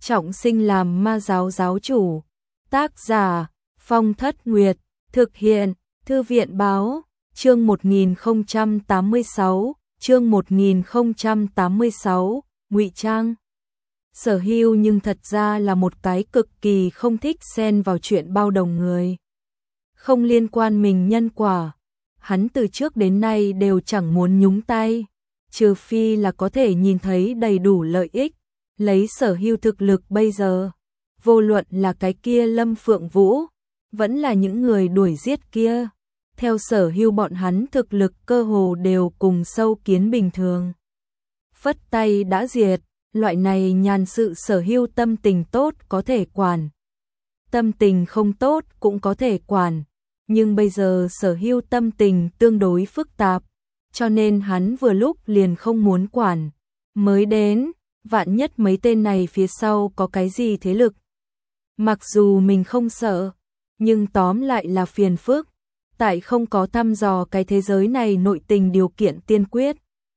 trọng sinh làm ma giáo giáo chủ. Tác giả Phong Thất Nguyệt, thực hiện Thư viện Báo, chương 1086, Ngụy Trang. Sở Hưu nhưng thật ra là một cái cực kỳ không thích xen vào chuyện bao đồng người. Không liên quan mình nhân quả, hắn từ trước đến nay đều chẳng muốn nhúng tay, trừ phi là có thể nhìn thấy đầy đủ lợi ích. Lấy Sở Hưu thực lực bây giờ, vô luận là cái kia Lâm Phượng Vũ, vẫn là những người đuổi giết kia, theo Sở Hưu bọn hắn thực lực cơ hồ đều cùng sâu kiến bình thường. Phất tay đã diệt, loại này nhàn sự Sở Hưu tâm tình tốt có thể quản, tâm tình không tốt cũng có thể quản, nhưng bây giờ Sở Hưu tâm tình tương đối phức tạp, cho nên hắn vừa lúc liền không muốn quản. Mới đến, vạn nhất mấy tên này phía sau có cái gì thế lực. Mặc dù mình không sợ, nhưng tóm lại là phiền phức, tại không có thăm dò cái thế giới này nội tình điều kiện tiên quyết.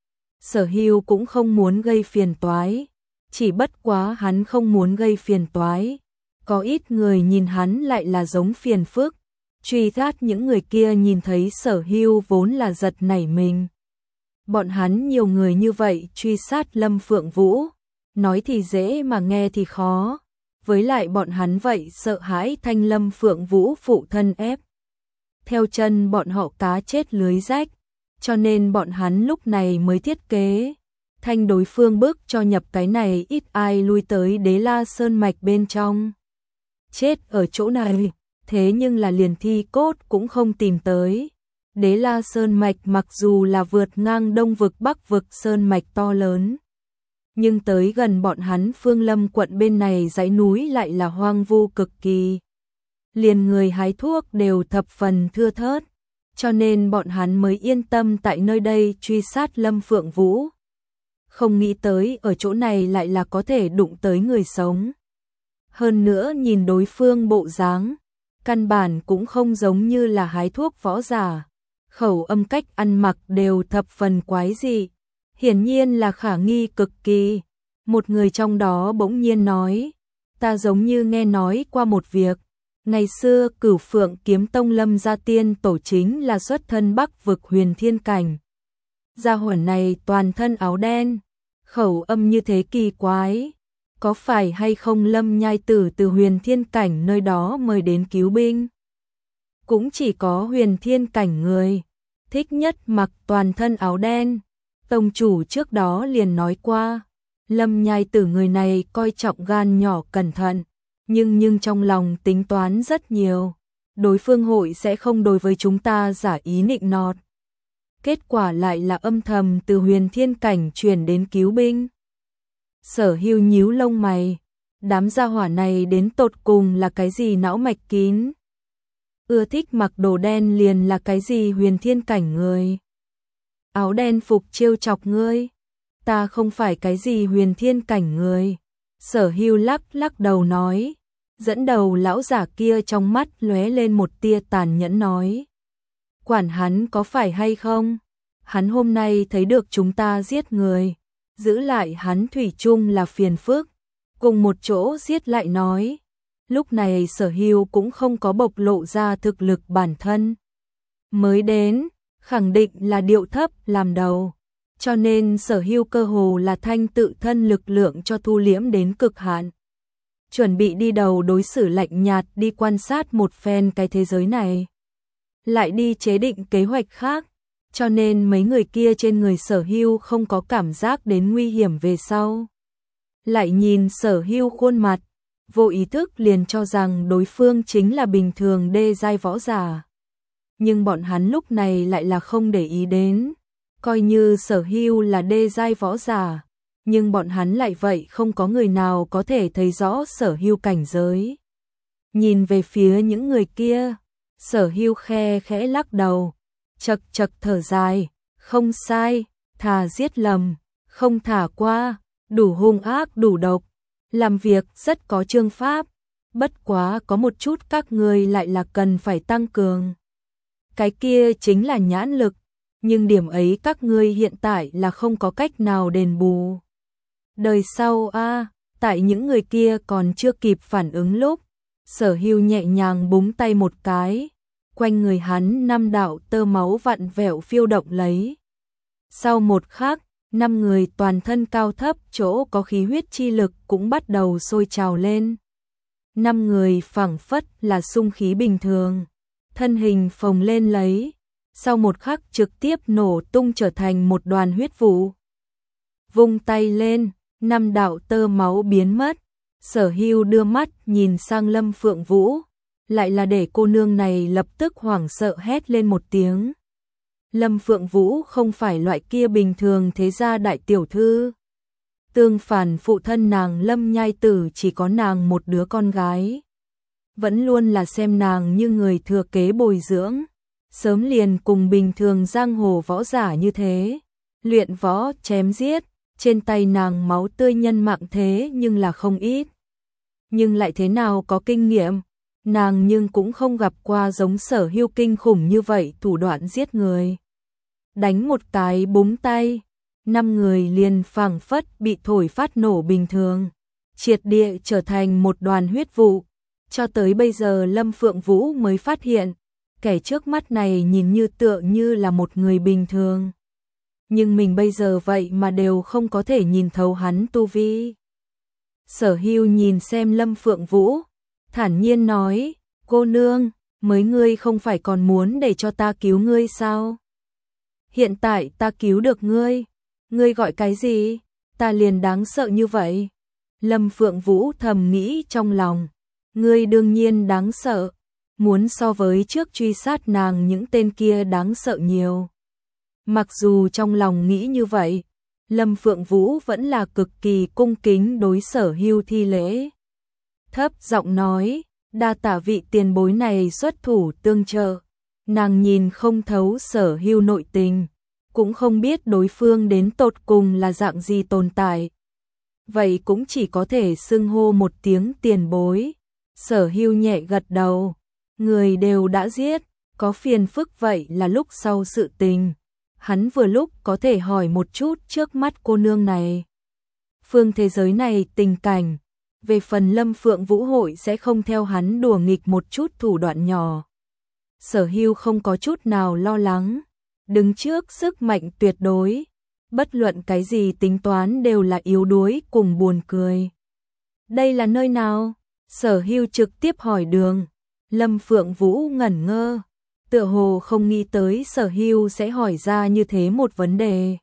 Sở Hưu cũng không muốn gây phiền toái, chỉ bất quá hắn không muốn gây phiền toái. Có ít người nhìn hắn lại là giống phiền phức, truy sát những người kia nhìn thấy Sở Hưu vốn là giật nảy mình. Bọn hắn nhiều người như vậy truy sát Lâm Phượng Vũ, nói thì dễ mà nghe thì khó, với lại bọn hắn vậy sợ hãi thanh Lâm Phượng Vũ phụ thân ép. Theo chân bọn họ cá chết lưới rách, cho nên bọn hắn lúc này mới thiết kế thanh đối phương bước cho nhập cái này ít ai lui tới Đế La Sơn Mạch bên trong. Chết ở chỗ này, thế nhưng là liền thi cốt cũng không tìm tới. Đế La Sơn Mạch mặc dù là vượt ngang Đông vực Bắc vực Sơn Mạch to lớn, nhưng tới gần bọn hắn Phương Lâm quận bên này dãy núi lại là hoang vu cực kỳ. Liền người hái thuốc đều thập phần thưa thớt, cho nên bọn hắn mới yên tâm tại nơi đây truy sát Lâm Phượng Vũ. Không nghĩ tới ở chỗ này lại là có thể đụng tới người sống. Hơn nữa nhìn đối phương bộ dáng, căn bản cũng không giống như là hái thuốc võ giả. Khẩu âm cách ăn mặc đều thập phần quái dị, hiển nhiên là khả nghi cực kỳ. Một người trong đó bỗng nhiên nói, ta giống như nghe nói qua một việc, ngày xưa Cửu Phượng Kiếm Tông Lâm gia tiên tổ chính là xuất thân Bắc vực Huyền Thiên Cảnh. Gia hỏa này toàn thân áo đen, khẩu âm như thế kỳ quái, có phải hay không Lâm nhai tử từ Huyền Thiên Cảnh nơi đó mời đến cứu binh? Cũng chỉ có Huyền Thiên Cảnh người thích nhất mặc toàn thân áo đen. Tông chủ trước đó liền nói qua, Lâm nhai tử người này coi trọng gan nhỏ cẩn thận, nhưng trong lòng tính toán rất nhiều. Đối phương hội sẽ không đối với chúng ta giả ý nịnh nọt. Kết quả lại là âm thầm từ Huyền Thiên Cảnh chuyển đến cứu binh. Sở Hưu nhíu lông mày, đám gia hỏa này đến tột cùng là cái gì não mạch kín? Ưa thích mặc đồ đen liền là cái gì Huyền Thiên Cảnh người? Áo đen phục trêu chọc ngươi? Ta không phải cái gì Huyền Thiên Cảnh người. Sở Hưu lắc đầu nói, dẫn đầu lão giả kia trong mắt lóe lên một tia tàn nhẫn nói. Quản hắn có phải hay không? Hắn hôm nay thấy được chúng ta giết người, giữ lại hắn thủy chung là phiền phức, cùng một chỗ giết lại nói. Lúc này Sở Hưu cũng không có bộc lộ ra thực lực bản thân. Mới đến, khẳng định là điệu thấp làm đầu, cho nên Sở Hưu cơ hồ là thanh tự thân lực lượng cho thu liễm đến cực hạn. Chuẩn bị đi đầu đối xử lạnh nhạt đi quan sát một phen cái thế giới này. Lại đi chế định kế hoạch khác, cho nên mấy người kia trên người Sở Hưu không có cảm giác đến nguy hiểm về sau. Lại nhìn Sở Hưu khuôn mặt, vô ý thức liền cho rằng đối phương chính là bình thường đê giai võ giả. Nhưng bọn hắn lúc này lại là không để ý đến, coi như Sở Hưu là đê giai võ giả, nhưng bọn hắn lại vậy không có người nào có thể thấy rõ Sở Hưu cảnh giới. Nhìn về phía những người kia, Sở Hưu khẽ lắc đầu, chật thở dài, không sai, thà giết lầm, không thả qua, đủ hung ác đủ độc, làm việc rất có chương pháp, bất quá có một chút các ngươi lại là cần phải tăng cường. Cái kia chính là nhãn lực, nhưng điểm ấy các ngươi hiện tại là không có cách nào đền bù. Đời sau Tại những người kia còn chưa kịp phản ứng lúc, Sở Hưu nhẹ nhàng búng tay một cái, quanh người hắn 5 đạo tơ máu vặn vẹo phiêu động lấy. Sau một khắc, 5 người toàn thân cao thấp chỗ có khí huyết chi lực cũng bắt đầu sôi trào lên. 5 người phảng phất là xung khí bình thường, thân hình phồng lên lấy, sau một khắc trực tiếp nổ tung trở thành một đoàn huyết vụ. Vung tay lên, 5 đạo tơ máu biến mất. Sở Hưu đưa mắt nhìn sang Lâm Phượng Vũ, lại là để cô nương này lập tức hoảng sợ hét lên một tiếng. Lâm Phượng Vũ không phải loại kia bình thường thế gia đại tiểu thư. Tương phản phụ thân nàng Lâm Nhai Tử chỉ có nàng một đứa con gái. Vẫn luôn là xem nàng như người thừa kế bồi dưỡng. Sớm liền cùng bình thường giang hồ võ giả như thế. Luyện võ chém giết, trên tay nàng máu tươi nhân mạng thế nhưng là không ít. Nhưng lại thế nào có kinh nghiệm, nàng nhưng cũng không gặp qua giống Sở Hưu kinh khủng như vậy thủ đoạn giết người. Đánh một cái búng tay, 5 người liền phảng phất bị thổi phát nổ bình thường, triệt địa trở thành một đoàn huyết vụ. Cho tới bây giờ Lâm Phượng Vũ mới phát hiện, kẻ trước mắt này nhìn như tựa như là một người bình thường. Nhưng mình bây giờ vậy mà đều không có thể nhìn thấu hắn tu vi. Sở Hưu nhìn xem Lâm Phượng Vũ, thản nhiên nói, cô nương, mới ngươi không phải còn muốn để cho ta cứu ngươi sao? Hiện tại ta cứu được ngươi, ngươi gọi cái gì? Ta liền đáng sợ như vậy. Lâm Phượng Vũ thầm nghĩ trong lòng, ngươi đương nhiên đáng sợ, muốn so với trước truy sát nàng những tên kia đáng sợ nhiều. Mặc dù trong lòng nghĩ như vậy, Lâm Phượng Vũ vẫn là cực kỳ cung kính đối Sở Hưu thi lễ. Thấp giọng nói, đa tạ vị tiền bối này xuất thủ tương trợ. Nàng nhìn không thấu Sở Hưu nội tình, cũng không biết đối phương đến tột cùng là dạng gì tồn tại. Vậy cũng chỉ có thể xưng hô một tiếng tiền bối. Sở Hưu nhẹ gật đầu, người đều đã giết, có phiền phức vậy là lúc sau sự tình. Hắn vừa lúc có thể hỏi một chút trước mắt cô nương này. Phương thế giới này tình cảnh, về phần Lâm Phượng Vũ hội sẽ không theo hắn đùa nghịch một chút thủ đoạn nhỏ. Sở Hưu không có chút nào lo lắng, đứng trước sức mạnh tuyệt đối, bất luận cái gì tính toán đều là yếu đuối cùng buồn cười. Đây là nơi nào? Sở Hưu trực tiếp hỏi đường. Lâm Phượng Vũ ngẩn ngơ, tựa hồ không nghĩ tới Sở Hưu sẽ hỏi ra như thế một vấn đề.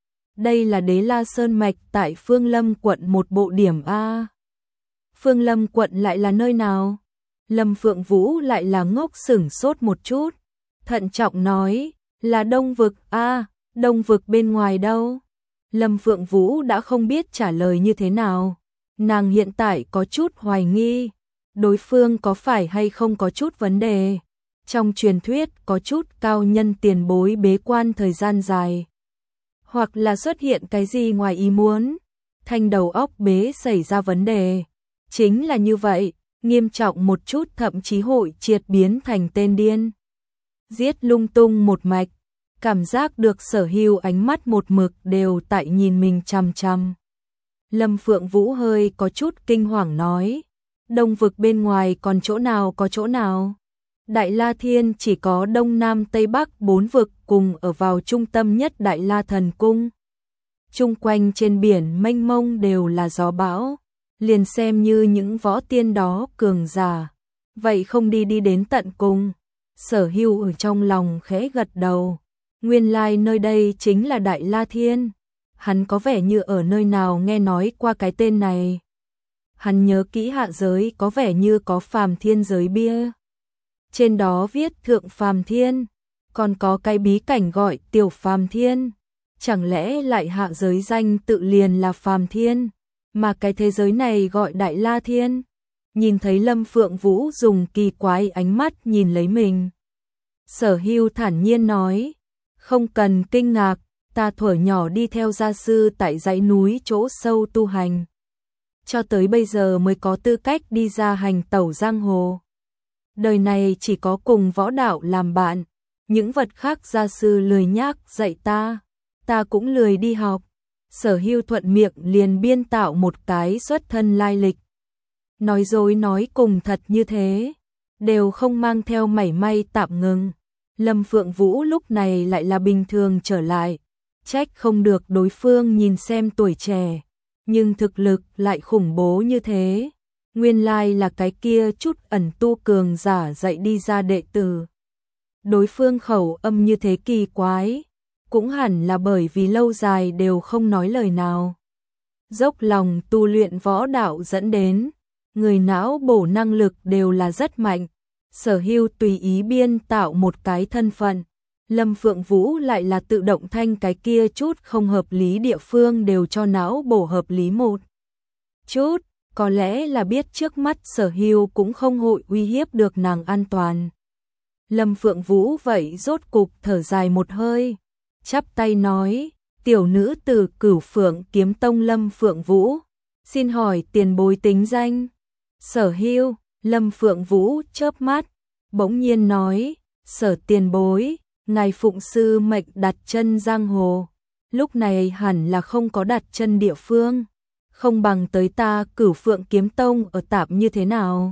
Đây là Đế La Sơn Mạch tại Phương Lâm quận một bộ điểm A. Phương Lâm quận lại là nơi nào? Lâm Phượng Vũ lại là ngốc sửng sốt một chút, thận trọng nói, là Đông Vực A. Đông Vực bên ngoài đâu? Lâm Phượng Vũ đã không biết trả lời như thế nào. Nàng hiện tại có chút hoài nghi, đối phương có phải hay không có chút vấn đề. Trong truyền thuyết có chút cao nhân tiền bối bế quan thời gian dài, hoặc là xuất hiện cái gì ngoài ý muốn, thanh đầu óc bế xảy ra vấn đề. Chính là như vậy, nghiêm trọng một chút thậm chí hội triệt biến thành tên điên. Giết lung tung một mạch, cảm giác được Sở Hưu ánh mắt một mực đều tại nhìn mình chằm chằm. Lâm Phượng Vũ hơi có chút kinh hoàng nói, Đông Vực bên ngoài còn chỗ nào có chỗ nào? Đại La Thiên chỉ có Đông Nam Tây Bắc 4 vực cùng ở vào trung tâm nhất Đại La Thần Cung. Chung quanh trên biển mênh mông đều là gió bão, liền xem như những võ tiên đó cường giả, vậy không đi đến tận cùng. Sở Hưu ở trong lòng khẽ gật đầu, nguyên lai nơi đây chính là Đại La Thiên. Hắn có vẻ như ở nơi nào nghe nói qua cái tên này. Hắn nhớ kỹ hạ giới có vẻ như có Phàm Thiên giới bia. Trên đó viết Thượng Phàm Thiên, còn có cái bí cảnh gọi Tiểu Phàm Thiên. Chẳng lẽ lại hạ giới danh tự liền là Phàm Thiên, mà cái thế giới này gọi Đại La Thiên? Nhìn thấy Lâm Phượng Vũ dùng kỳ quái ánh mắt nhìn lấy mình, Sở Hưu thản nhiên nói, không cần kinh ngạc, ta thuở nhỏ đi theo gia sư tại dãy núi chỗ sâu tu hành, cho tới bây giờ mới có tư cách đi ra hành tẩu giang hồ. Đời này chỉ có cùng võ đạo làm bạn, những vật khác gia sư lười nhác dạy ta cũng lười đi học. Sở Hưu thuận miệng liền biên tạo một cái xuất thân lai lịch. Nói dối nói cùng thật như thế, đều không mang theo mảy may tạm ngừng. Lâm Phượng Vũ lúc này lại là bình thường trở lại, trách không được đối phương nhìn xem tuổi trẻ, nhưng thực lực lại khủng bố như thế. Nguyên lai là cái kia chút ẩn tu cường giả dạy đi ra đệ tử. Đối phương khẩu âm như thế kỳ quái, cũng hẳn là bởi vì lâu dài đều không nói lời nào. Dốc lòng tu luyện võ đạo dẫn đến, người não bổ năng lực đều là rất mạnh. Sở Hưu tùy ý biên tạo một cái thân phận, Lâm Phượng Vũ lại là tự động thanh cái kia chút không hợp lý địa phương đều cho não bổ hợp lý một chút, có lẽ là biết trước mắt Sở Hưu cũng không hội uy hiếp được nàng an toàn. Lâm Phượng Vũ vậy rốt cục thở dài một hơi, chắp tay nói, tiểu nữ từ Cửu Phượng Kiếm Tông Lâm Phượng Vũ, xin hỏi tiền bối tính danh. Sở Hưu, Lâm Phượng Vũ chớp mắt, bỗng nhiên nói, Sở tiền bối, ngài phụng sư mệnh đặt chân giang hồ, lúc này hẳn là không có đặt chân địa phương, không bằng tới ta Cửu Phượng Kiếm Tông ở tạm như thế nào.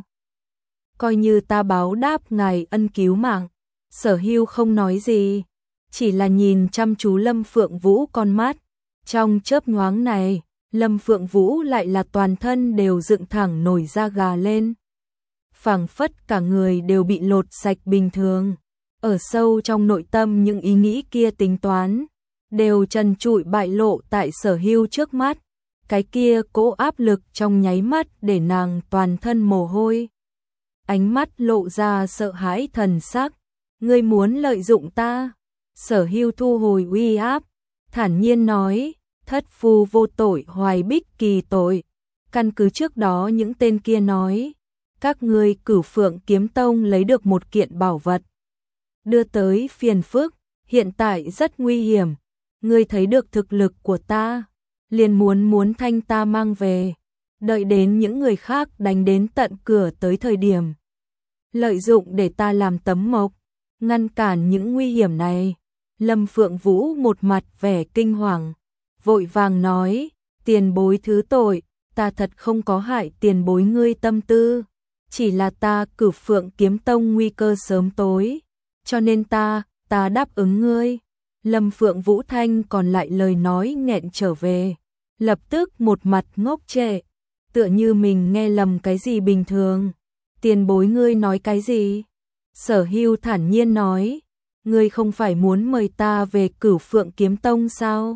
Coi như ta báo đáp ngài ân cứu mạng. Sở Hưu không nói gì, chỉ là nhìn chăm chú Lâm Phượng Vũ con mắt. Trong chớp nhoáng này, Lâm Phượng Vũ lại là toàn thân đều dựng thẳng nổi da gà lên. Phảng phất cả người đều bị lột sạch bình thường. Ở sâu trong nội tâm những ý nghĩ kia tính toán, đều trần trụi bại lộ tại Sở Hưu trước mắt. Cái kia cỗ áp lực trong nháy mắt để nàng toàn thân mồ hôi. Ánh mắt lộ ra sợ hãi thần sắc. Ngươi muốn lợi dụng ta? Sở Hưu thu hồi uy áp, thản nhiên nói, thất phu vô tội hoài bích kỳ tội. Căn cứ trước đó những tên kia nói, các ngươi Cửu Phượng Kiếm Tông lấy được một kiện bảo vật, đưa tới phiền phức, hiện tại rất nguy hiểm. Ngươi thấy được thực lực của ta, liền muốn thanh ta mang về, đợi đến những người khác đánh đến tận cửa tới thời điểm, lợi dụng để ta làm tấm mộc, ngăn cản những nguy hiểm này. Lâm Phượng Vũ một mặt vẻ kinh hoàng, vội vàng nói, tiền bối thứ tội, ta thật không có hại tiền bối ngươi tâm tư, chỉ là ta Cửu Phượng Kiếm Tông nguy cơ sớm tối, cho nên ta đáp ứng ngươi. Lâm Phượng Vũ thanh còn lại lời nói nghẹn trở về, lập tức một mặt ngốc trệ, tựa như mình nghe lầm cái gì bình thường. Tiền bối ngươi nói cái gì? Sở Hưu thản nhiên nói, ngươi không phải muốn mời ta về Cửu Phượng Kiếm Tông sao?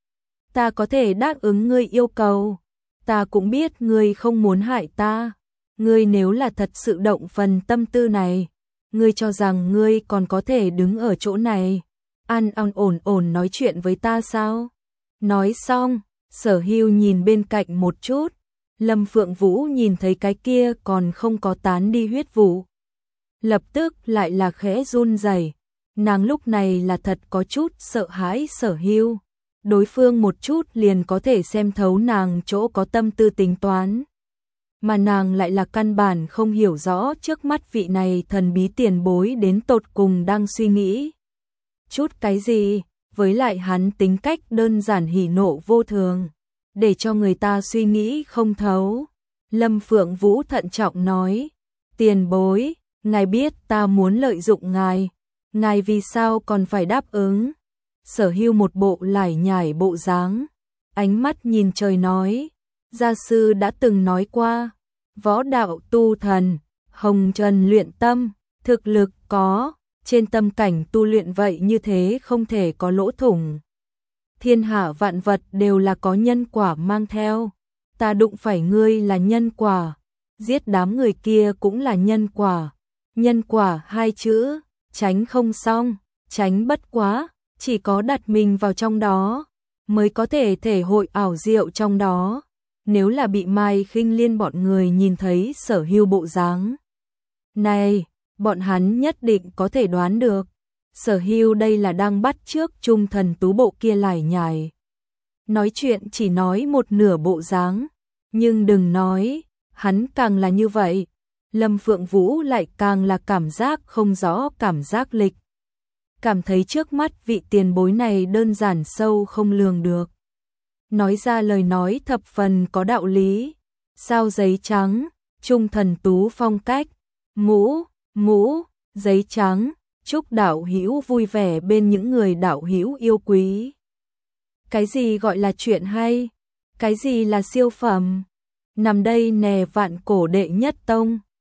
Ta có thể đáp ứng ngươi yêu cầu, ta cũng biết ngươi không muốn hại ta. Ngươi nếu là thật sự động phần tâm tư này, ngươi cho rằng ngươi còn có thể đứng ở chỗ này, an ổn nói chuyện với ta sao? Nói xong, Sở Hưu nhìn bên cạnh một chút, Lâm Phượng Vũ nhìn thấy cái kia còn không có tán đi huyết vụ, lập tức lại là khẽ run rẩy. Nàng lúc này là thật có chút sợ hãi Sở Hưu, đối phương một chút liền có thể xem thấu nàng chỗ có tâm tư tính toán, mà nàng lại là căn bản không hiểu rõ trước mắt vị này thần bí tiền bối đến tột cùng đang suy nghĩ chút cái gì, với lại hắn tính cách đơn giản hỉ nộ vô thường, để cho người ta suy nghĩ không thấu. Lâm Phượng Vũ thận trọng nói, tiền bối, ngài biết ta muốn lợi dụng ngài vì sao còn phải đáp ứng? Sở Hưu một bộ lải nhải bộ dáng, ánh mắt nhìn trời nói, gia sư đã từng nói qua, võ đạo tu thần, hồng trần luyện tâm, thực lực có, trên tâm cảnh tu luyện vậy như thế không thể có lỗ thủng. Thiên hạ vạn vật đều là có nhân quả mang theo, ta đụng phải ngươi là nhân quả, giết đám người kia cũng là nhân quả hai chữ, tránh không xong, tránh bất quá, chỉ có đặt mình vào trong đó, mới có thể thể hội ảo diệu trong đó. Nếu là bị Mai Khinh Liên bọn người nhìn thấy Sở Hưu bộ dáng này, bọn hắn nhất định có thể đoán được, Sở Hưu đây là đang bắt chước Trung Thần Tú bộ kia lải nhải. Nói chuyện chỉ nói một nửa bộ dáng, nhưng đừng nói, hắn càng là như vậy, Lâm Phượng Vũ lại càng là cảm giác không rõ cảm giác lịch. Cảm thấy trước mắt vị tiền bối này đơn giản sâu không lường được. nói ra lời nói thập phần có đạo lý. Sao giấy trắng, Trung Thần Tú phong cách, mũ, giấy trắng, chúc đạo hữu vui vẻ bên những người đạo hữu yêu quý. Cái gì gọi là chuyện hay? Cái gì là siêu phẩm? Nằm đây nè vạn cổ đệ nhất tông.